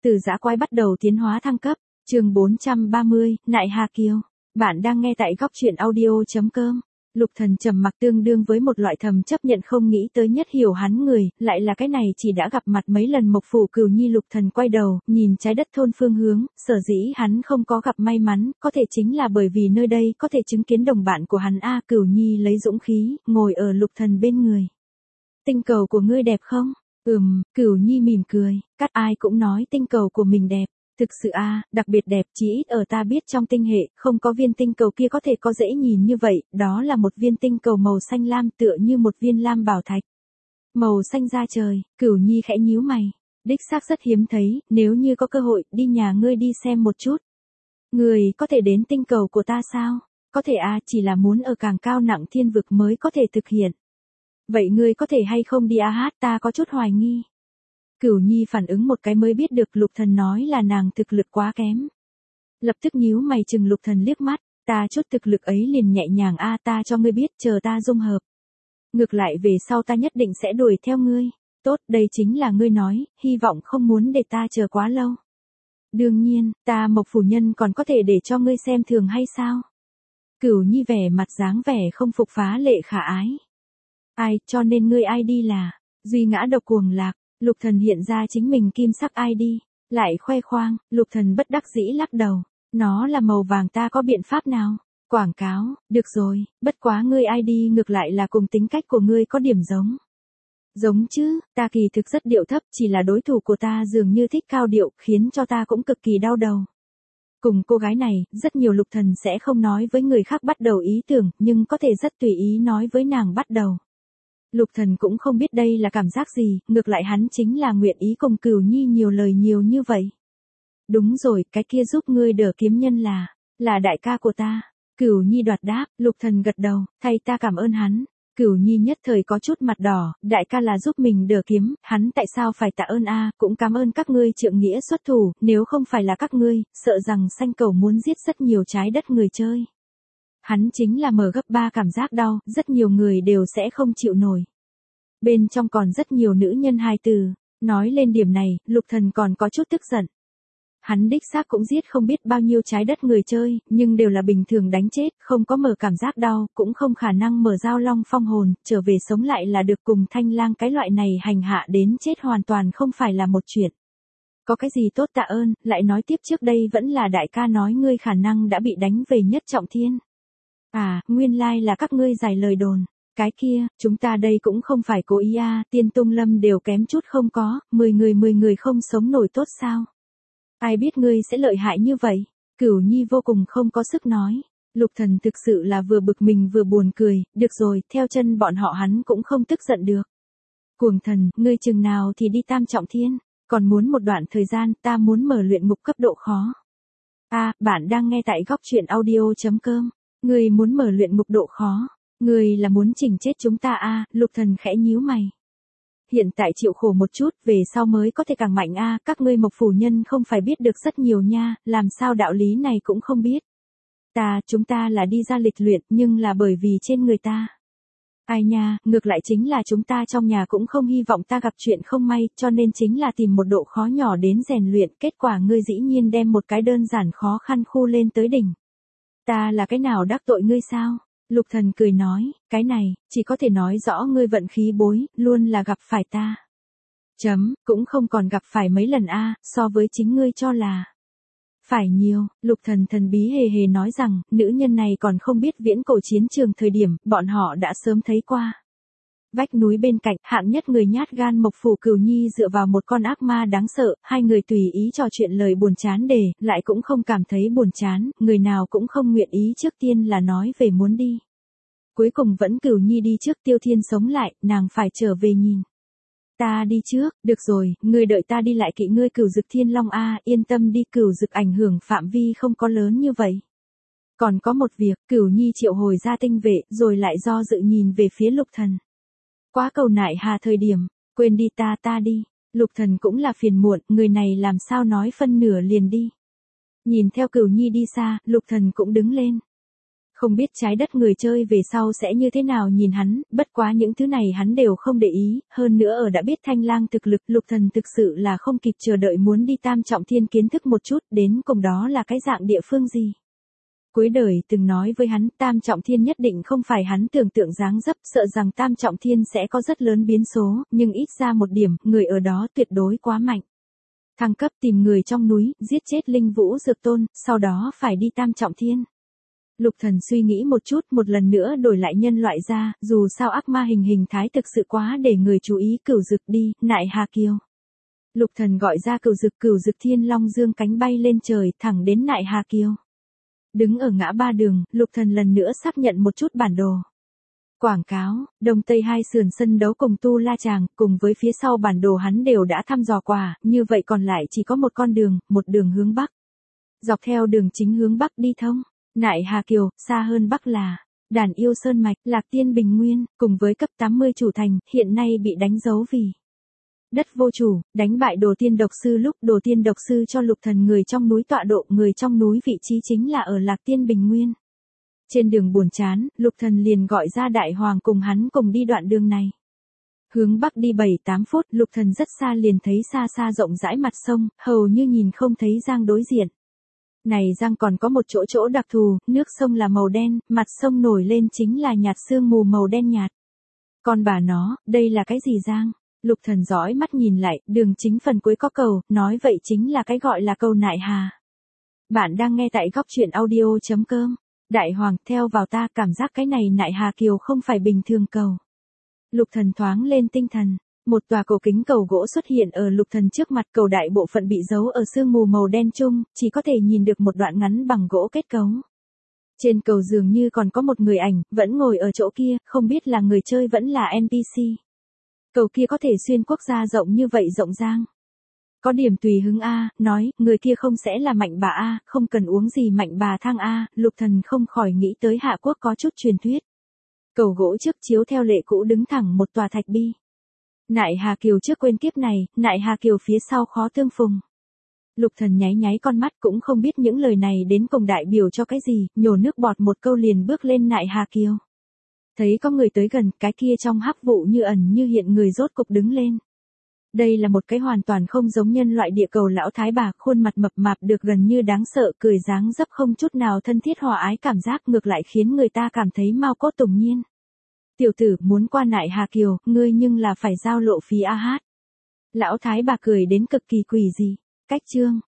Từ dã quái bắt đầu tiến hóa thăng cấp, chương 430, Nại Hà Kiều. Bạn đang nghe tại góc truyện audio.com. Lục Thần trầm mặc tương đương với một loại thầm chấp nhận không nghĩ tới nhất hiểu hắn người, lại là cái này chỉ đã gặp mặt mấy lần Mộc Phủ Cửu Nhi. Lục Thần quay đầu, nhìn trái đất thôn phương hướng, sở dĩ hắn không có gặp may mắn, có thể chính là bởi vì nơi đây có thể chứng kiến đồng bạn của hắn. Cửu Nhi lấy dũng khí, ngồi ở Lục Thần bên người. Tinh cầu của ngươi đẹp không? Cửu Nhi mỉm cười, ai cũng nói tinh cầu của mình đẹp. Thực sự đặc biệt đẹp, chỉ ít ở ta biết trong tinh hệ, không có viên tinh cầu kia có thể có dễ nhìn như vậy, đó là một viên tinh cầu màu xanh lam tựa như một viên lam bảo thạch. Màu xanh da trời, Cửu Nhi khẽ nhíu mày, đích xác rất hiếm thấy, nếu như có cơ hội, đi nhà ngươi đi xem một chút. Người có thể đến tinh cầu của ta sao? Có thể chỉ là muốn ở càng cao nặng thiên vực mới có thể thực hiện. Vậy ngươi có thể hay không đi ta có chút hoài nghi. Cửu Nhi phản ứng một cái mới biết được Lục Thần nói là nàng thực lực quá kém. Lập tức nhíu mày chừng Lục Thần liếc mắt, ta chút thực lực ấy liền nhẹ nhàng ta cho ngươi biết chờ ta dung hợp. Ngược lại về sau ta nhất định sẽ đuổi theo ngươi. Tốt, đây chính là ngươi nói, hy vọng không muốn để ta chờ quá lâu. Đương nhiên, ta Mộc Phủ Nhân còn có thể để cho ngươi xem thường hay sao? Cửu Nhi vẻ mặt dáng vẻ không phục phá lệ khả ái. Cho nên ngươi ID là, duy ngã độc cuồng lạc. Lục Thần hiện ra chính mình kim sắc ID, lại khoe khoang. Lục Thần bất đắc dĩ lắc đầu, nó là màu vàng, ta có biện pháp nào? Quảng cáo, được rồi, bất quá ngươi ID ngược lại là cùng tính cách của ngươi có điểm giống. Giống chứ, ta kỳ thực rất điệu thấp, chỉ là đối thủ của ta dường như thích cao điệu, khiến cho ta cũng cực kỳ đau đầu. Cùng cô gái này, rất nhiều Lục Thần sẽ không nói với người khác bắt đầu ý tưởng, nhưng có thể rất tùy ý nói với nàng bắt đầu. Lục Thần cũng không biết đây là cảm giác gì, ngược lại hắn chính là nguyện ý cùng Cửu Nhi nhiều lời nhiều như vậy. Đúng rồi, cái kia giúp ngươi đỡ kiếm nhân là đại ca của ta. Cửu Nhi đoạt đáp. Lục Thần gật đầu, thay ta cảm ơn hắn. Cửu Nhi nhất thời có chút mặt đỏ, đại ca là giúp mình đỡ kiếm, hắn tại sao phải tạ ơn cũng cảm ơn các ngươi trượng nghĩa xuất thủ, nếu không phải là các ngươi, sợ rằng sanh cầu muốn giết rất nhiều trái đất người chơi. Hắn chính là mở gấp 3 cảm giác đau, rất nhiều người đều sẽ không chịu nổi. Bên trong còn rất nhiều nữ nhân hài tử. Nói lên điểm này, Lục Thần còn có chút tức giận. Hắn đích xác cũng giết không biết bao nhiêu trái đất người chơi, nhưng đều là bình thường đánh chết, không có mở cảm giác đau, cũng không khả năng mở Giao Long Phong hồn, trở về sống lại là được cùng Thanh Lang cái loại này hành hạ đến chết hoàn toàn không phải là một chuyện. Có cái gì tốt tạ ơn, lại nói tiếp trước đây vẫn là đại ca nói ngươi khả năng đã bị đánh về nhất trọng thiên. Nguyên lai là các ngươi giải lời đồn. Cái kia, chúng ta đây cũng không phải cố ý Tiên Tung Lâm đều kém chút không có, 10 người không sống nổi tốt sao? Ai biết ngươi sẽ lợi hại như vậy? Cửu Nhi vô cùng không có sức nói. Lục Thần thực sự là vừa bực mình vừa buồn cười, được rồi, theo chân bọn họ hắn cũng không tức giận được. Cuồng thần, ngươi chừng nào thì đi tam trọng thiên, còn muốn một đoạn thời gian, ta muốn mở luyện ngục cấp độ khó. Bạn đang nghe tại góc truyện audio.com. Ngươi muốn mở luyện ngục độ khó. Ngươi là muốn chỉnh chết chúng ta Lục Thần khẽ nhíu mày. Hiện tại chịu khổ một chút, về sau mới có thể càng mạnh các ngươi Mộc Phủ Nhân không phải biết được rất nhiều nha, làm sao đạo lý này cũng không biết. Chúng ta là đi ra lịch luyện, nhưng là bởi vì trên người ta. Ngược lại chính là chúng ta trong nhà cũng không hy vọng ta gặp chuyện không may, cho nên chính là tìm một độ khó nhỏ đến rèn luyện, kết quả ngươi dĩ nhiên đem một cái đơn giản khó khăn khu lên tới đỉnh. Ta là cái nào đắc tội ngươi sao? Lục Thần cười nói, cái này, chỉ có thể nói rõ ngươi vận khí bối, luôn là gặp phải ta. Cũng không còn gặp phải mấy lần so với chính ngươi cho là. Phải nhiều, Lục Thần thần bí hề hề nói rằng, nữ nhân này còn không biết viễn cổ chiến trường thời điểm, bọn họ đã sớm thấy qua. Vách núi bên cạnh, hạng nhất người nhát gan Mộc Phủ Cửu Nhi dựa vào một con ác ma đáng sợ, hai người tùy ý trò chuyện lời buồn chán lại cũng không cảm thấy buồn chán, người nào cũng không nguyện ý trước tiên là nói về muốn đi. Cuối cùng vẫn Cửu Nhi đi trước, Tiêu Thiên sống lại, nàng phải trở về nhìn. Ta đi trước, được rồi, ngươi đợi ta đi lại kỵ ngươi Cửu Dực Thiên Long yên tâm đi, Cửu Dực ảnh hưởng phạm vi không có lớn như vậy. Còn có một việc, Cửu Nhi triệu hồi ra tinh vệ, rồi lại do dự nhìn về phía Lục Thần. Quá cầu Nại Hà thời điểm, quên đi ta đi. Lục Thần cũng là phiền muộn, người này làm sao nói phân nửa liền đi. Nhìn theo Cửu Nhi đi xa, Lục Thần cũng đứng lên. Không biết trái đất người chơi về sau sẽ như thế nào nhìn hắn, bất quá những thứ này hắn đều không để ý, hơn nữa ở đã biết Thanh Lang thực lực, Lục Thần thực sự là không kịp chờ đợi muốn đi Tam Trọng Thiên kiến thức một chút, đến cùng đó là cái dạng địa phương gì. Cuối đời từng nói với hắn, Tam Trọng Thiên nhất định không phải hắn tưởng tượng dáng dấp, sợ rằng Tam Trọng Thiên sẽ có rất lớn biến số, nhưng ít ra một điểm, người ở đó tuyệt đối quá mạnh. Thăng cấp tìm người trong núi, giết chết Linh Vũ Dược Tôn, sau đó phải đi Tam Trọng Thiên. Lục Thần suy nghĩ một chút, một lần nữa đổi lại nhân loại ra, dù sao ác ma hình thái thực sự quá để người chú ý. Cửu Dực đi, Nại Hà Kiều. Lục Thần gọi ra Cửu Dực Thiên Long dương cánh bay lên trời, thẳng đến Nại Hà Kiều. Đứng ở ngã ba đường, Lục Thần lần nữa xác nhận một chút bản đồ. Quảng cáo, đông tây hai sườn sân đấu cùng Tu La Tràng, cùng với phía sau bản đồ hắn đều đã thăm dò qua, như vậy còn lại chỉ có một con đường, một đường hướng bắc. Dọc theo đường chính hướng bắc đi thông. Nại Hà Kiều, xa hơn bắc là Đàn Yêu Sơn Mạch, Lạc Tiên Bình Nguyên, cùng với cấp 80 chủ thành, hiện nay bị đánh dấu vì đất vô chủ, đánh bại Đồ Tiên Độc Sư lúc Đồ Tiên Độc Sư cho Lục Thần người trong núi tọa độ, người trong núi vị trí chính là ở Lạc Tiên Bình Nguyên. Trên đường buồn chán, Lục Thần liền gọi ra Đại Hoàng cùng hắn cùng đi đoạn đường này. Hướng bắc đi 7-8 phút, Lục Thần rất xa liền thấy xa xa rộng rãi mặt sông, hầu như nhìn không thấy giang đối diện. Này giang còn có một chỗ đặc thù, nước sông là màu đen, mặt sông nổi lên chính là nhạt sương mù màu đen nhạt. Còn bà nó, đây là cái gì giang? Lục Thần dõi mắt nhìn lại, đường chính phần cuối có cầu, nói vậy chính là cái gọi là cầu Nại Hà. Bạn đang nghe tại góc truyện audio.com. Đại Hoàng, theo vào ta, cảm giác cái này Nại Hà Kiều không phải bình thường cầu. Lục Thần thoáng lên tinh thần. Một tòa cổ kính cầu gỗ xuất hiện ở Lục Thần trước mặt, cầu đại bộ phận bị giấu ở sương mù màu đen chung, chỉ có thể nhìn được một đoạn ngắn bằng gỗ kết cấu. Trên cầu dường như còn có một người ảnh, vẫn ngồi ở chỗ kia, không biết là người chơi vẫn là NPC. Cầu kia có thể xuyên quốc gia rộng như vậy rộng giang. Có điểm tùy hứng A, nói, người kia không sẽ là mạnh bà A, không cần uống gì mạnh bà thang A, Lục Thần không khỏi nghĩ tới Hạ Quốc có chút truyền thuyết. Cầu gỗ trước chiếu theo lệ cũ đứng thẳng một tòa thạch bi. Nại Hà Kiều trước quên kiếp này, Nại Hà Kiều phía sau khó tương phùng. Lục Thần nháy nháy con mắt cũng không biết những lời này đến cùng đại biểu cho cái gì, nhổ nước bọt một câu liền bước lên Nại Hà Kiều. Thấy có người tới gần, cái kia trong hắc vụ như ẩn như hiện người rốt cục đứng lên. Đây là một cái hoàn toàn không giống nhân loại địa cầu lão thái bà, khuôn mặt mập mạp được gần như đáng sợ, cười dáng dấp không chút nào thân thiết hòa ái, cảm giác ngược lại khiến người ta cảm thấy mau cốt tùng nhiên. Tiểu tử, muốn qua Nại Hà Kiều, ngươi nhưng là phải giao lộ phí a hát. Lão thái bà cười đến cực kỳ quỷ dị. Cách chương